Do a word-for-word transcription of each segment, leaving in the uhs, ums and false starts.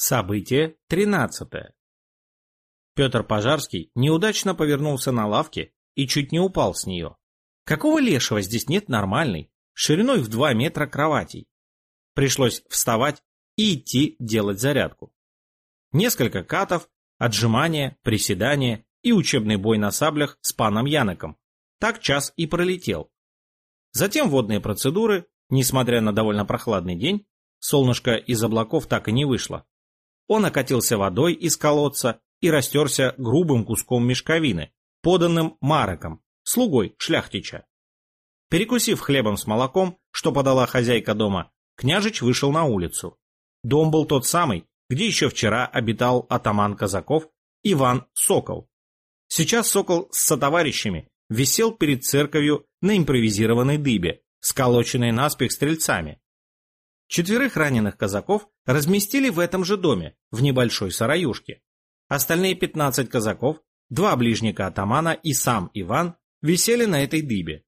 Событие тринадцатое. Петр Пожарский неудачно повернулся на лавке и чуть не упал с нее. Какого лешего здесь нет нормальной, шириной в два метра кроватей? Пришлось вставать и идти делать зарядку. Несколько катов, отжимания, приседания и учебный бой на саблях с паном Яноком. Так час и пролетел. Затем водные процедуры, несмотря на довольно прохладный день, солнышко из облаков так и не вышло. Он окатился водой из колодца и растерся грубым куском мешковины, поданным Мареком, слугой шляхтича. Перекусив хлебом с молоком, что подала хозяйка дома, княжич вышел на улицу. Дом был тот самый, где еще вчера обитал атаман казаков Иван Сокол. Сейчас Сокол с сотоварищами висел перед церковью на импровизированной дыбе, сколоченной наспех стрельцами. Четверых раненых казаков разместили в этом же доме, в небольшой сараюшке. Остальные пятнадцать казаков, два ближника атамана и сам Иван висели на этой дыбе.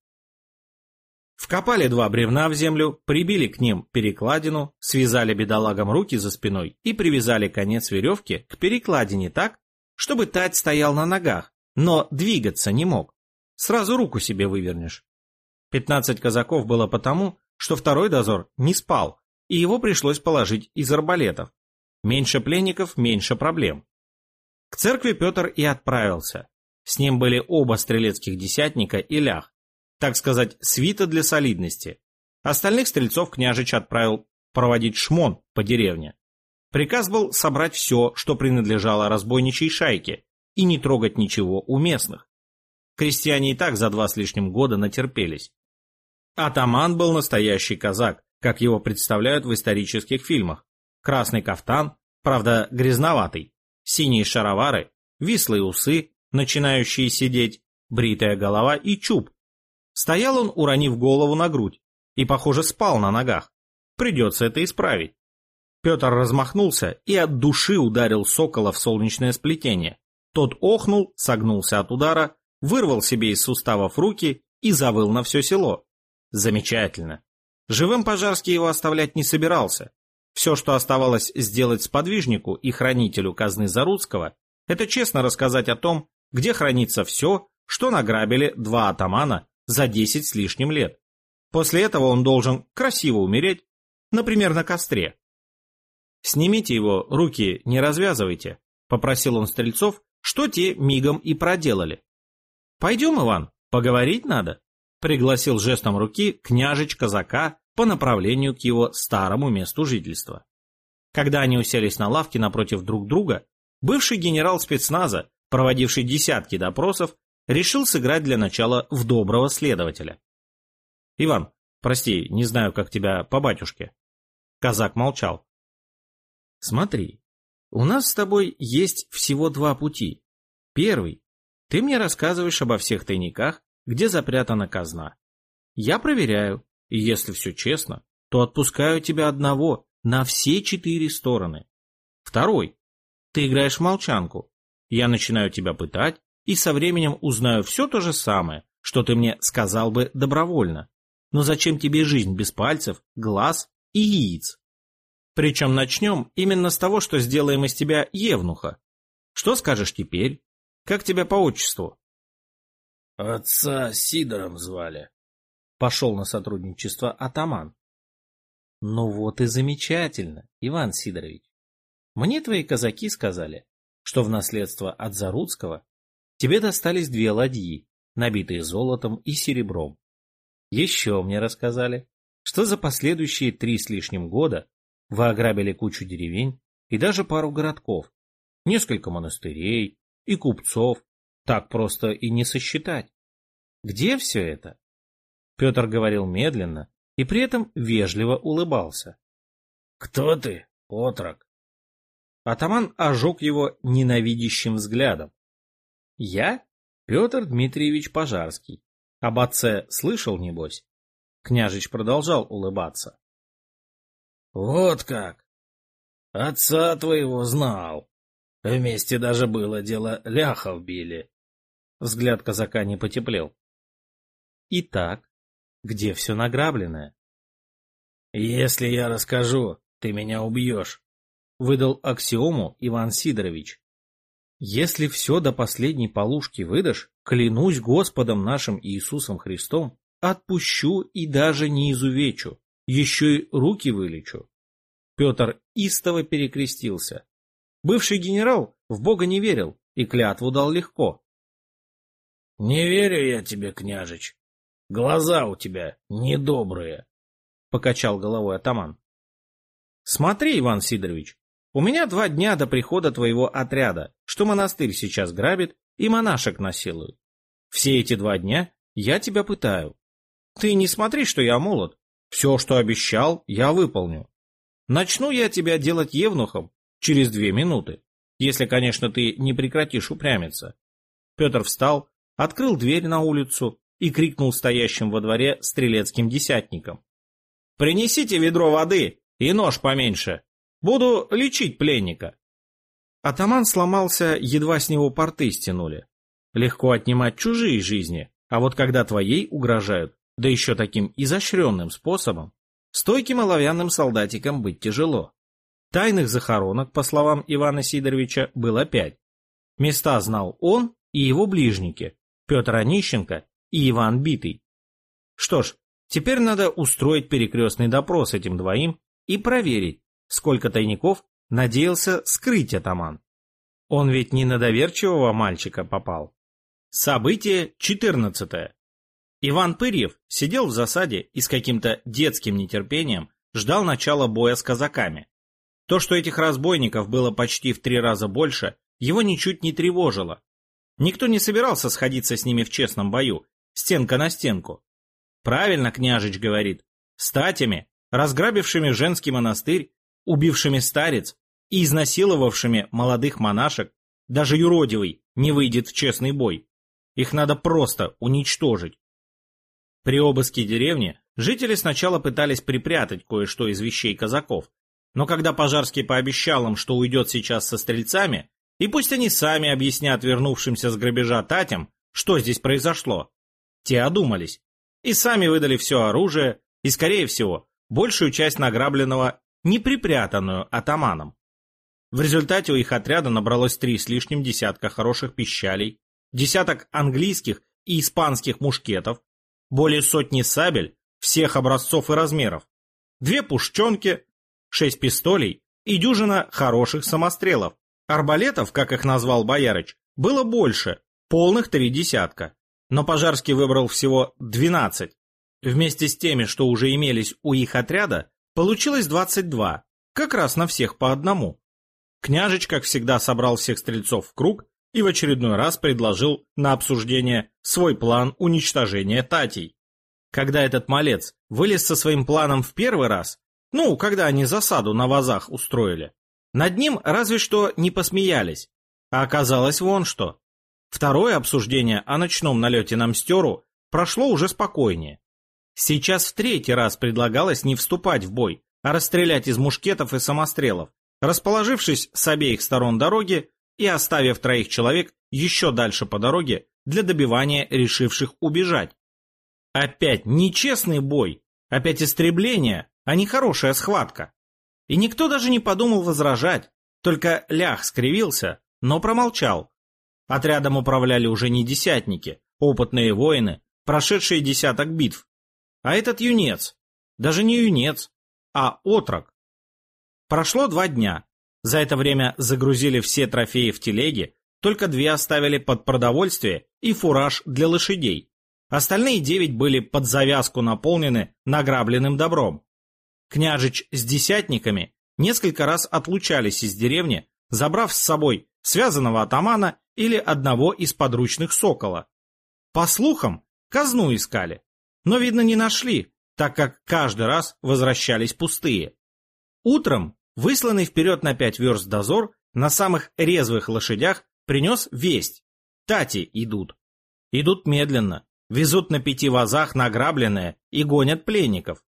Вкопали два бревна в землю, прибили к ним перекладину, связали бедолагам руки за спиной и привязали конец веревки к перекладине так, чтобы тать стоял на ногах, но двигаться не мог. Сразу руку себе вывернешь. Пятнадцать казаков было потому, что второй дозор не спал, и его пришлось положить из арбалетов. Меньше пленников, меньше проблем. К церкви Петр и отправился. С ним были оба стрелецких десятника и лях, так сказать, свита для солидности. Остальных стрельцов княжич отправил проводить шмон по деревне. Приказ был собрать все, что принадлежало разбойничьей шайке, и не трогать ничего у местных. Крестьяне и так за два с лишним года натерпелись. Атаман был настоящий казак, как его представляют в исторических фильмах. Красный кафтан, правда грязноватый, синие шаровары, вислые усы, начинающие сидеть, бритая голова и чуб. Стоял он, уронив голову на грудь, и, похоже, спал на ногах. Придется это исправить. Петр размахнулся и от души ударил Сокола в солнечное сплетение. Тот охнул, согнулся от удара, вырвал себе из суставов руки и завыл на все село. Замечательно. Живым Пожарский его оставлять не собирался. Все, что оставалось сделать сподвижнику и хранителю казны Заруцкого, это честно рассказать о том, где хранится все, что награбили два атамана за десять с лишним лет. После этого он должен красиво умереть, например, на костре. «Снимите его, руки не развязывайте», — попросил он стрельцов, что те мигом и проделали. «Пойдем, Иван, поговорить надо», — пригласил жестом руки княжич казака по направлению к его старому месту жительства. Когда они уселись на лавке напротив друг друга, бывший генерал спецназа, проводивший десятки допросов, решил сыграть для начала в доброго следователя. «Иван, прости, не знаю, как тебя по батюшке». Казак молчал. «Смотри, у нас с тобой есть всего два пути. Первый. Ты мне рассказываешь обо всех тайниках, где запрятана казна. Я проверяю, и если все честно, то отпускаю тебя одного на все четыре стороны. Второй. Ты играешь в молчанку. Я начинаю тебя пытать, и со временем узнаю все то же самое, что ты мне сказал бы добровольно. Но зачем тебе жизнь без пальцев, глаз и яиц? Причем начнем именно с того, что сделаем из тебя евнуха. Что скажешь теперь? Как тебя по отчеству?» «Отца Сидором звали», — пошел на сотрудничество атаман. «Ну вот и замечательно, Иван Сидорович. Мне твои казаки сказали, что в наследство от Заруцкого тебе достались две ладьи, набитые золотом и серебром. Еще мне рассказали, что за последующие три с лишним года вы ограбили кучу деревень и даже пару городков, несколько монастырей и купцов, так просто и не сосчитать. Где все это?» Петр говорил медленно и при этом вежливо улыбался. «Кто ты, отрок?» Атаман ожег его ненавидящим взглядом. «Я Петр Дмитриевич Пожарский. Об отце слышал, небось?» Княжич продолжал улыбаться. «Вот как! Отца твоего знал. Вместе даже было дело, ляхов били». Взгляд казака не потеплел. «Итак, где все награбленное?» «Если я расскажу, ты меня убьешь. выдал аксиому Иван Сидорович. Если все до последней полушки выдашь, клянусь Господом нашим Иисусом Христом, отпущу и даже не изувечу, еще и руки вылечу. Петр истово перекрестился. Бывший генерал в Бога не верил и клятву дал легко. — Не верю я тебе, княжич. Глаза у тебя недобрые, — покачал головой атаман. — Смотри, Иван Сидорович, у меня два дня до прихода твоего отряда, что монастырь сейчас грабит и монашек насилуют. Все эти два дня я тебя пытаю. Ты не смотри, что я молод. Все, что обещал, я выполню. Начну я тебя делать евнухом через две минуты, если, конечно, ты не прекратишь упрямиться. Петр встал, открыл дверь на улицу и крикнул стоящим во дворе стрелецким десятникам: «Принесите ведро воды и нож поменьше. Буду лечить пленника». Атаман сломался, едва с него порты стянули. Легко отнимать чужие жизни, а вот когда твоей угрожают, да еще таким изощренным способом, стойким оловянным солдатикам быть тяжело. Тайных захоронок, по словам Ивана Сидоровича, было пять. Места знал он и его ближники, Петр Онищенко и Иван Битый. Что ж, теперь надо устроить перекрестный допрос этим двоим и проверить, сколько тайников надеялся скрыть атаман. Он ведь не на доверчивого мальчика попал. Событие четырнадцатое. Иван Пырьев сидел в засаде и с каким-то детским нетерпением ждал начала боя с казаками. То, что этих разбойников было почти в три раза больше, его ничуть не тревожило. Никто не собирался сходиться с ними в честном бою, стенка на стенку. Правильно княжич говорит, статями, разграбившими женский монастырь, убившими старец и изнасиловавшими молодых монашек, даже юродивый не выйдет в честный бой. Их надо просто уничтожить. При обыске деревни жители сначала пытались припрятать кое-что из вещей казаков, но когда Пожарский пообещал им, что уйдет сейчас со стрельцами, и пусть они сами объяснят вернувшимся с грабежа татям, что здесь произошло, те одумались и сами выдали все оружие и, скорее всего, большую часть награбленного не припрятанную атаманом. В результате у их отряда набралось три с лишним десятка хороших пищалей, десяток английских и испанских мушкетов, более сотни сабель всех образцов и размеров, две пушченки, шесть пистолей и дюжина хороших самострелов. Арбалетов, как их назвал Боярыч, было больше, полных три десятка, но Пожарский выбрал всего двенадцать. Вместе с теми, что уже имелись у их отряда, получилось двадцать два, как раз на всех по одному. Княжич, как всегда, собрал всех стрельцов в круг и в очередной раз предложил на обсуждение свой план уничтожения татей. Когда этот малец вылез со своим планом в первый раз, ну, когда они засаду на вазах устроили, над ним разве что не посмеялись, а оказалось вон что. Второе обсуждение о ночном налете на Мстеру прошло уже спокойнее. Сейчас в третий раз предлагалось не вступать в бой, а расстрелять из мушкетов и самострелов, расположившись с обеих сторон дороги и оставив троих человек еще дальше по дороге для добивания решивших убежать. Опять нечестный бой, опять истребление, а не хорошая схватка. И никто даже не подумал возражать, только Лях скривился, но промолчал. Отрядом управляли уже не десятники, опытные воины, прошедшие десяток битв. А этот юнец, даже не юнец, а отрок. Прошло два дня. За это время загрузили все трофеи в телеги, только две оставили под продовольствие и фураж для лошадей. Остальные девять были под завязку наполнены награбленным добром. Княжич с десятниками несколько раз отлучались из деревни, забрав с собой связанного атамана или одного из подручных Сокола. По слухам, казну искали, но, видно, не нашли, так как каждый раз возвращались пустые. Утром высланный вперед на пять верст дозор на самых резвых лошадях принес весть. Тати идут. Идут медленно, везут на пяти вазах награбленное и гонят пленников.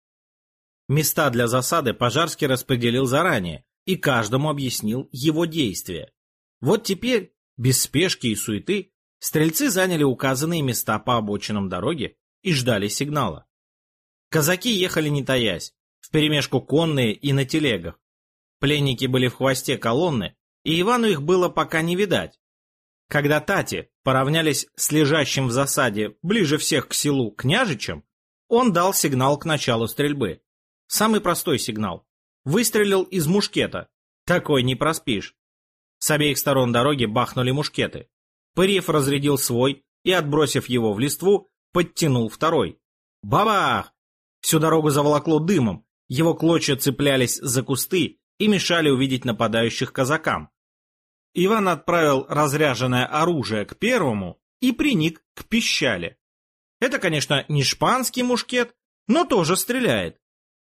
Места для засады Пожарский распределил заранее и каждому объяснил его действия. Вот теперь, без спешки и суеты, стрельцы заняли указанные места по обочинам дороги и ждали сигнала. Казаки ехали не таясь, вперемешку конные и на телегах. Пленники были в хвосте колонны, и Ивану их было пока не видать. Когда тати поравнялись с лежащим в засаде ближе всех к селу княжичем, он дал сигнал к началу стрельбы. Самый простой сигнал. Выстрелил из мушкета. Такой не проспишь. С обеих сторон дороги бахнули мушкеты. Пырьев разрядил свой и, отбросив его в листву, подтянул второй. Бабах! Всю дорогу заволокло дымом, его клочья цеплялись за кусты и мешали увидеть нападающих казакам. Иван отправил разряженное оружие к первому и приник к пищале. Это, конечно, не шпанский мушкет, но тоже стреляет.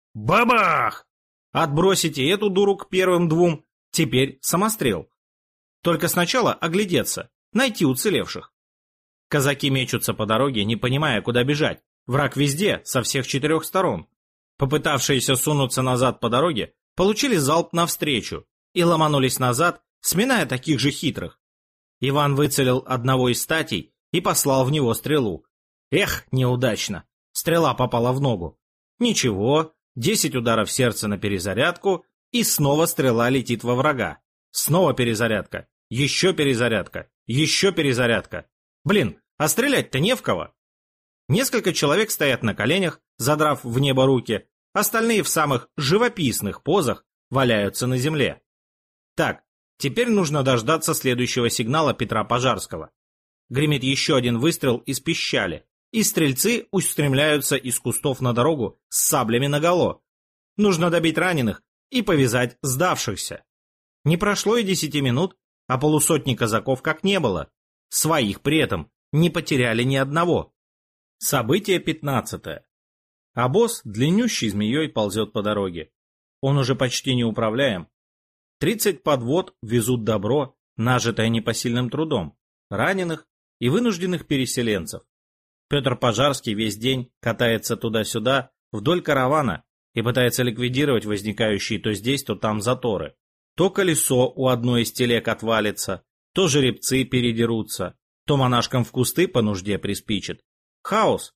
Бабах! Отбросите эту дуру к первым двум, теперь самострел. Только сначала оглядеться, найти уцелевших. Казаки мечутся по дороге, не понимая, куда бежать. Враг везде, со всех четырех сторон. Попытавшиеся сунуться назад по дороге, получили залп навстречу и ломанулись назад, сминая таких же хитрых. Иван выцелил одного из статей и послал в него стрелу. Эх, неудачно. Стрела попала в ногу. Ничего, десять ударов сердца на перезарядку, и снова стрела летит во врага. Снова перезарядка, еще перезарядка, еще перезарядка. Блин, а стрелять-то не в кого. Несколько человек стоят на коленях, задрав в небо руки, остальные в самых живописных позах валяются на земле. Так, теперь нужно дождаться следующего сигнала Петра Пожарского. Гремит еще один выстрел из пищали, и стрельцы устремляются из кустов на дорогу с саблями наголо. Нужно добить раненых и повязать сдавшихся. Не прошло и десяти минут, а полусотни казаков как не было. Своих при этом не потеряли ни одного. Событие пятнадцатое. Обоз длиннющей змеей ползет по дороге. Он уже почти неуправляем. Тридцать подвод везут добро, нажитое непосильным трудом, раненых и вынужденных переселенцев. Петр Пожарский весь день катается туда-сюда вдоль каравана и пытается ликвидировать возникающие то здесь, то там заторы. То колесо у одной из телег отвалится, то жеребцы передерутся, то монашкам в кусты по нужде приспичит. Хаос.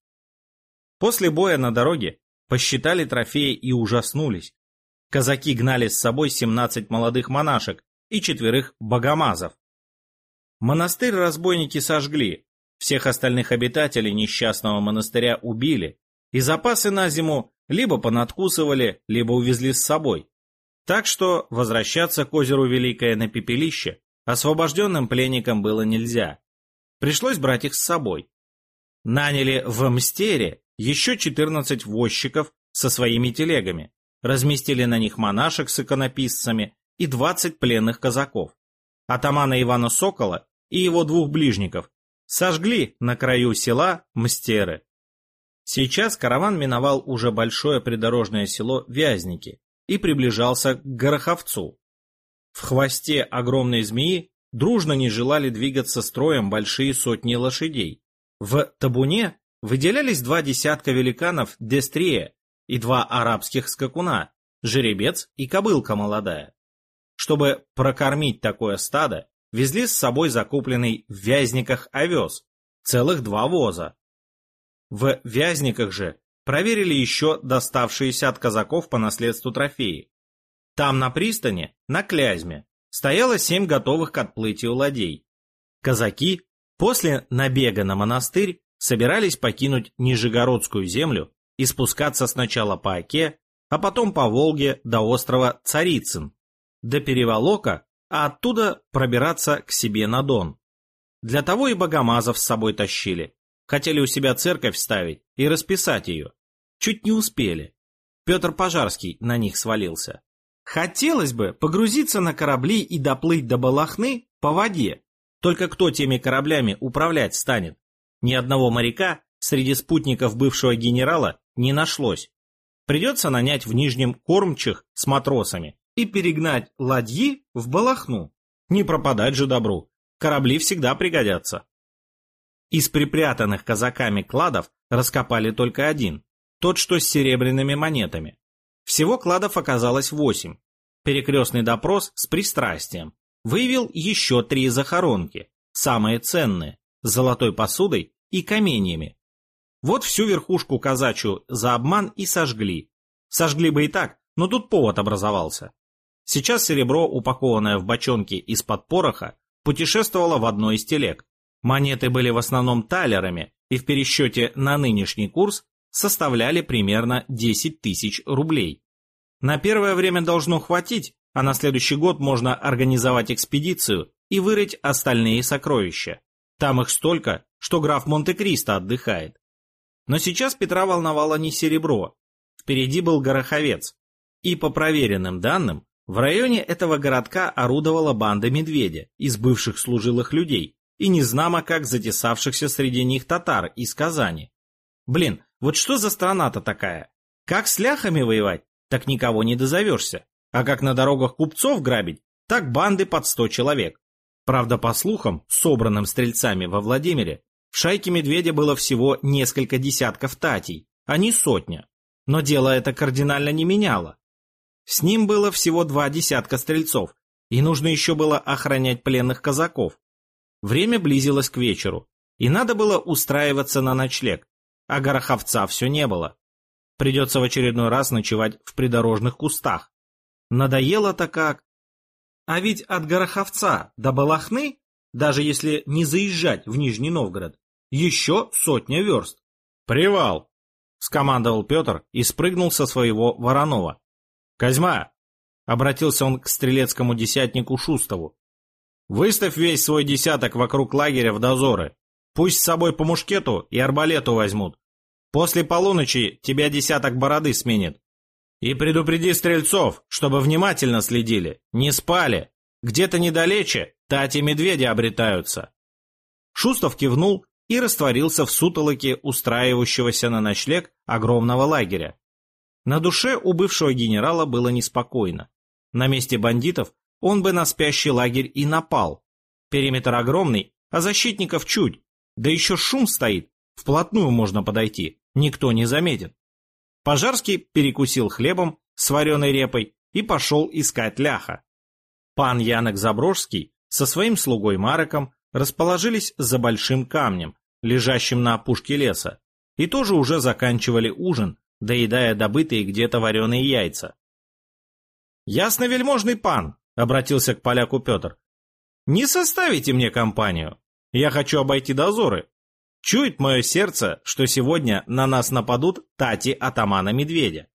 После боя на дороге посчитали трофеи и ужаснулись. Казаки гнали с собой семнадцать молодых монашек и четверых богомазов. Монастырь разбойники сожгли, всех остальных обитателей несчастного монастыря убили, и запасы на зиму либо понадкусывали, либо увезли с собой. Так что возвращаться к озеру Великое на пепелище освобожденным пленникам было нельзя. Пришлось брать их с собой. Наняли в Мстере еще четырнадцать возчиков со своими телегами, разместили на них монашек с иконописцами и двадцать пленных казаков. Атамана Ивана Сокола и его двух ближников сожгли на краю села Мстеры. Сейчас караван миновал уже большое придорожное село Вязники и приближался к Гороховцу. В хвосте огромной змеи дружно не желали двигаться строем большие сотни лошадей. В табуне выделялись два десятка великанов Дестрия и два арабских скакуна, жеребец и кобылка молодая. Чтобы прокормить такое стадо, везли с собой закупленный в Вязниках овес, целых два воза. В Вязниках же проверили еще доставшиеся от казаков по наследству трофеи. Там на пристани, на Клязьме, стояло семь готовых к отплытию ладей. Казаки после набега на монастырь собирались покинуть Нижегородскую землю и спускаться сначала по Оке, а потом по Волге до острова Царицын, до Переволока, а оттуда пробираться к себе на Дон. Для того и богомазов с собой тащили. Хотели у себя церковь ставить и расписать ее. Чуть не успели. Петр Пожарский на них свалился. Хотелось бы погрузиться на корабли и доплыть до Балахны по воде. Только кто теми кораблями управлять станет? Ни одного моряка среди спутников бывшего генерала не нашлось. Придется нанять в Нижнем кормчих с матросами и перегнать ладьи в Балахну. Не пропадать же добру. Корабли всегда пригодятся. Из припрятанных казаками кладов раскопали только один, тот, что с серебряными монетами. Всего кладов оказалось восемь. Перекрестный допрос с пристрастием выявил еще три захоронки, самые ценные, с золотой посудой и каменьями. Вот всю верхушку казачью за обман и сожгли. Сожгли бы и так, но тут повод образовался. Сейчас серебро, упакованное в бочонки из-под пороха, путешествовало в одной из телег. Монеты были в основном талерами и в пересчете на нынешний курс составляли примерно десять тысяч рублей. На первое время должно хватить, а на следующий год можно организовать экспедицию и вырыть остальные сокровища. Там их столько, что граф Монте-Кристо отдыхает. Но сейчас Петра волновало не серебро. Впереди был Гороховец. И по проверенным данным, в районе этого городка орудовала банда медведя из бывших служилых людей и незнамо как затесавшихся среди них татар из Казани. Блин, вот что за страна-то такая? Как с ляхами воевать, так никого не дозовешься. А как на дорогах купцов грабить, так банды под сто человек. Правда, по слухам, собранным стрельцами во Владимире, в шайке медведя было всего несколько десятков татей, а не сотня. Но дело это кардинально не меняло. С ним было всего два десятка стрельцов, и нужно еще было охранять пленных казаков. Время близилось к вечеру, и надо было устраиваться на ночлег, а Гороховца все не было. Придется в очередной раз ночевать в придорожных кустах. Надоело-то как. А ведь от Гороховца до Балахны, даже если не заезжать в Нижний Новгород, еще сотня верст. «Привал!» — скомандовал Петр и спрыгнул со своего Воронова. «Козьма!» — обратился он к стрелецкому десятнику Шустову. «Выставь весь свой десяток вокруг лагеря в дозоры. Пусть с собой по мушкету и арбалету возьмут. После полуночи тебя десяток бороды сменит. И предупреди стрельцов, чтобы внимательно следили, не спали. Где-то недалече тати медведи обретаются». Шустов кивнул и растворился в сутолоке устраивающегося на ночлег огромного лагеря. На душе у бывшего генерала было неспокойно. На месте бандитов он бы на спящий лагерь и напал. Периметр огромный, а защитников чуть. Да еще шум стоит, вплотную можно подойти, никто не заметит. Пожарский перекусил хлебом с вареной репой и пошел искать ляха. Пан Янок Заброжский со своим слугой Мареком расположились за большим камнем, лежащим на опушке леса, и тоже уже заканчивали ужин, доедая добытые где-то вареные яйца. «Ясновельможный пан», — обратился к поляку Петр, — «не составите мне компанию. Я хочу обойти дозоры. Чует мое сердце, что сегодня на нас нападут тати атамана Медведя».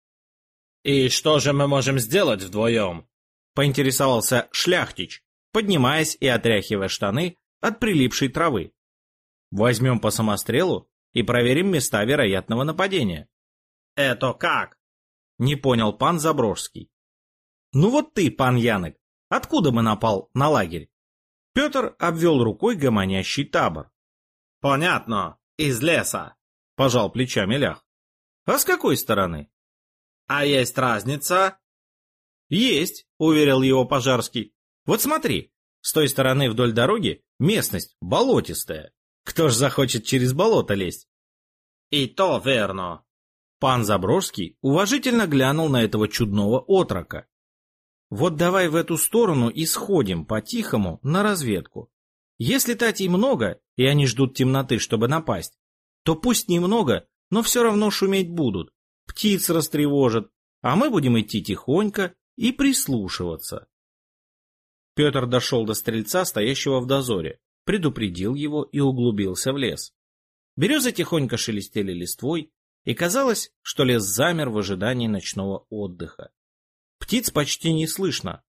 «И что же мы можем сделать вдвоем?» — поинтересовался Шляхтич, поднимаясь и отряхивая штаны от прилипшей травы. «Возьмем по самострелу и проверим места вероятного нападения». «Это как?» — не понял пан Заброжский. «Ну вот ты, пан Янок, откуда бы напал на лагерь?» Петр обвел рукой гомонящий табор. «Понятно, из леса», — пожал плечами лях. «А с какой стороны?» «А есть разница?» «Есть», — уверил его Пожарский. «Вот смотри, с той стороны вдоль дороги местность болотистая. Кто ж захочет через болото лезть?» «И то верно». Пан Заброжский уважительно глянул на этого чудного отрока. «Вот давай в эту сторону и сходим по-тихому на разведку. Если татей много, и они ждут темноты, чтобы напасть, то пусть немного, но все равно шуметь будут, птиц растревожат, а мы будем идти тихонько и прислушиваться». Петр дошел до стрельца, стоящего в дозоре, предупредил его и углубился в лес. Березы тихонько шелестели листвой, и казалось, что лес замер в ожидании ночного отдыха. Птиц почти не слышно.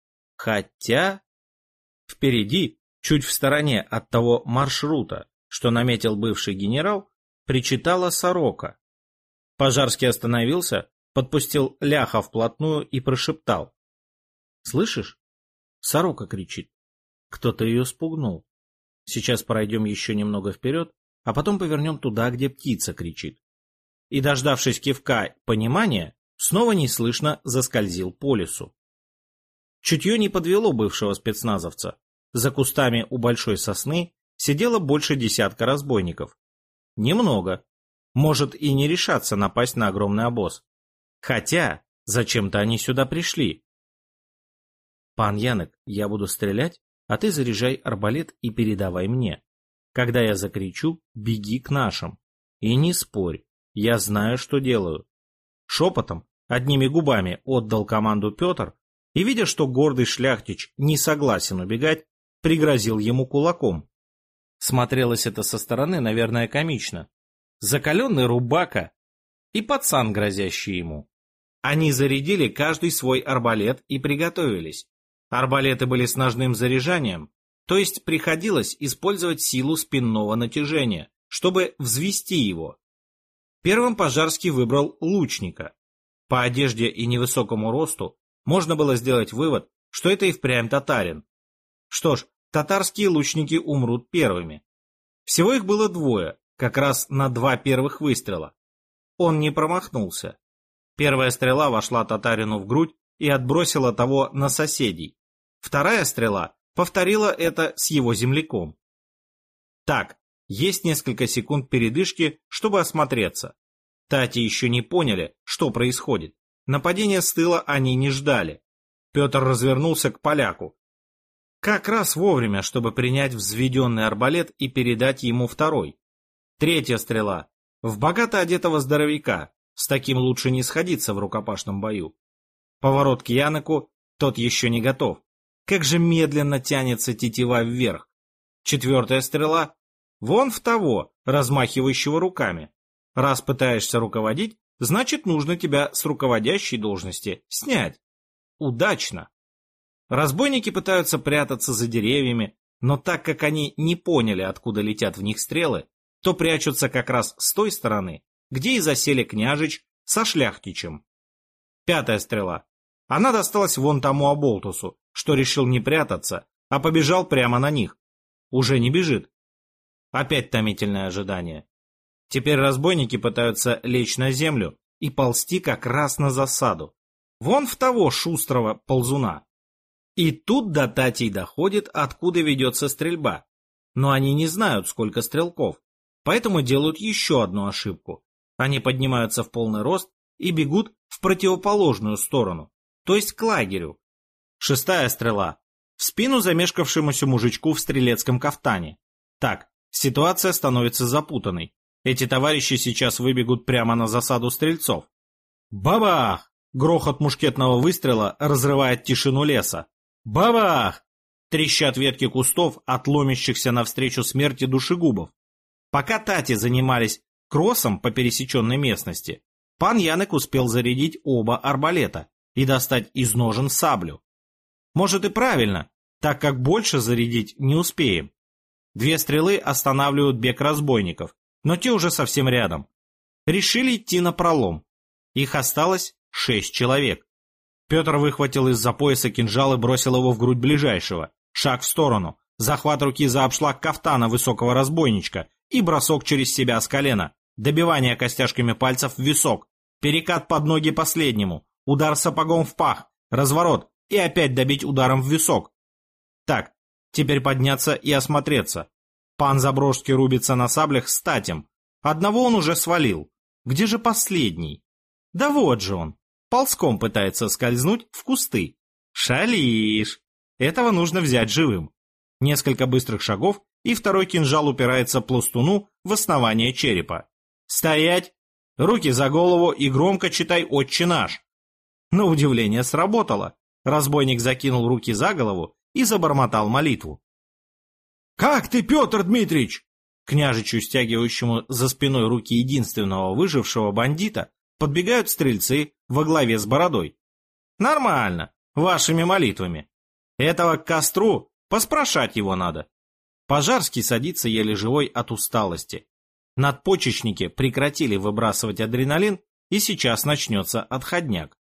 Хотя впереди, чуть в стороне от того маршрута, что наметил бывший генерал, причитала сорока. Пожарский остановился, подпустил ляха вплотную и прошептал. «Слышишь? Сорока кричит. Кто-то ее спугнул. Сейчас пройдем еще немного вперед, а потом повернем туда, где птица кричит». И, дождавшись кивка понимания, снова неслышно заскользил по лесу. Чутье не подвело бывшего спецназовца. За кустами у большой сосны сидело больше десятка разбойников. Немного. Может и не решаться напасть на огромный обоз. Хотя, зачем-то они сюда пришли. «Пан Янок, я буду стрелять, а ты заряжай арбалет и передавай мне. Когда я закричу, беги к нашим. И не спорь, я знаю, что делаю». Шепотом, одними губами отдал команду Петр и, видя, что гордый шляхтич не согласен убегать, пригрозил ему кулаком. Смотрелось это со стороны, наверное, комично. Закаленный рубака и пацан, грозящий ему. Они зарядили каждый свой арбалет и приготовились. Арбалеты были с ножным заряжанием, то есть приходилось использовать силу спинного натяжения, чтобы взвести его. Первым Пожарский выбрал лучника. По одежде и невысокому росту можно было сделать вывод, что это и впрямь татарин. Что ж, татарские лучники умрут первыми. Всего их было двое, как раз на два первых выстрела. Он не промахнулся. Первая стрела вошла татарину в грудь и отбросила того на соседей. Вторая стрела повторила это с его земляком. Так, есть несколько секунд передышки, чтобы осмотреться. Тати еще не поняли, что происходит. Нападения с тыла они не ждали. Петр развернулся к поляку. Как раз вовремя, чтобы принять взведенный арбалет и передать ему второй. Третья стрела. В богато одетого здоровяка. С таким лучше не сходиться в рукопашном бою. Поворот к Яныку, тот еще не готов. Как же медленно тянется тетива вверх. Четвертая стрела. Вон в того, размахивающего руками. Раз пытаешься руководить, значит, нужно тебя с руководящей должности снять. Удачно. Разбойники пытаются прятаться за деревьями, но так как они не поняли, откуда летят в них стрелы, то прячутся как раз с той стороны, где и засели княжич со шляхтичем. Пятая стрела. Она досталась вон тому оболтусу, что решил не прятаться, а побежал прямо на них. Уже не бежит. Опять томительное ожидание. Теперь разбойники пытаются лечь на землю и ползти как раз на засаду. Вон в того шустрого ползуна. И тут до Татей доходит, откуда ведется стрельба. Но они не знают, сколько стрелков, поэтому делают еще одну ошибку. Они поднимаются в полный рост и бегут в противоположную сторону, то есть к лагерю. Шестая стрела. В спину замешкавшемуся мужичку в стрелецком кафтане. Так, ситуация становится запутанной. Эти товарищи сейчас выбегут прямо на засаду стрельцов. Бабах! Грохот мушкетного выстрела разрывает тишину леса. Бабах! Трещат ветки кустов, отломящихся навстречу смерти душегубов. Пока Тати занимались кроссом по пересеченной местности, пан Янек успел зарядить оба арбалета и достать из ножен саблю. Может и правильно, так как больше зарядить не успеем. Две стрелы останавливают бег разбойников, но те уже совсем рядом. Решили идти напролом. Их осталось шесть человек. Петр выхватил из-за пояса кинжал и бросил его в грудь ближайшего. Шаг в сторону, захват руки за обшлаг кафтана высокого разбойничка и бросок через себя с колена, добивание костяшками пальцев в висок, перекат под ноги последнему, удар сапогом в пах, разворот и опять добить ударом в висок. Так, теперь подняться и осмотреться. Пан Заброжский рубится на саблях с Татем. Одного он уже свалил. Где же последний? Да вот же он. Ползком пытается скользнуть в кусты. Шалишь. Этого нужно взять живым. Несколько быстрых шагов, и второй кинжал упирается пластуну в основание черепа. Стоять! Руки за голову и громко читай «Отче наш». На удивление сработало. Разбойник закинул руки за голову и забормотал молитву. «Как ты, Петр Дмитрич?» Княжичу, стягивающему за спиной руки единственного выжившего бандита, подбегают стрельцы во главе с бородой. «Нормально, вашими молитвами. Этого к костру поспрашать его надо». Пожарский садится еле живой от усталости. Надпочечники прекратили выбрасывать адреналин, и сейчас начнется отходняк.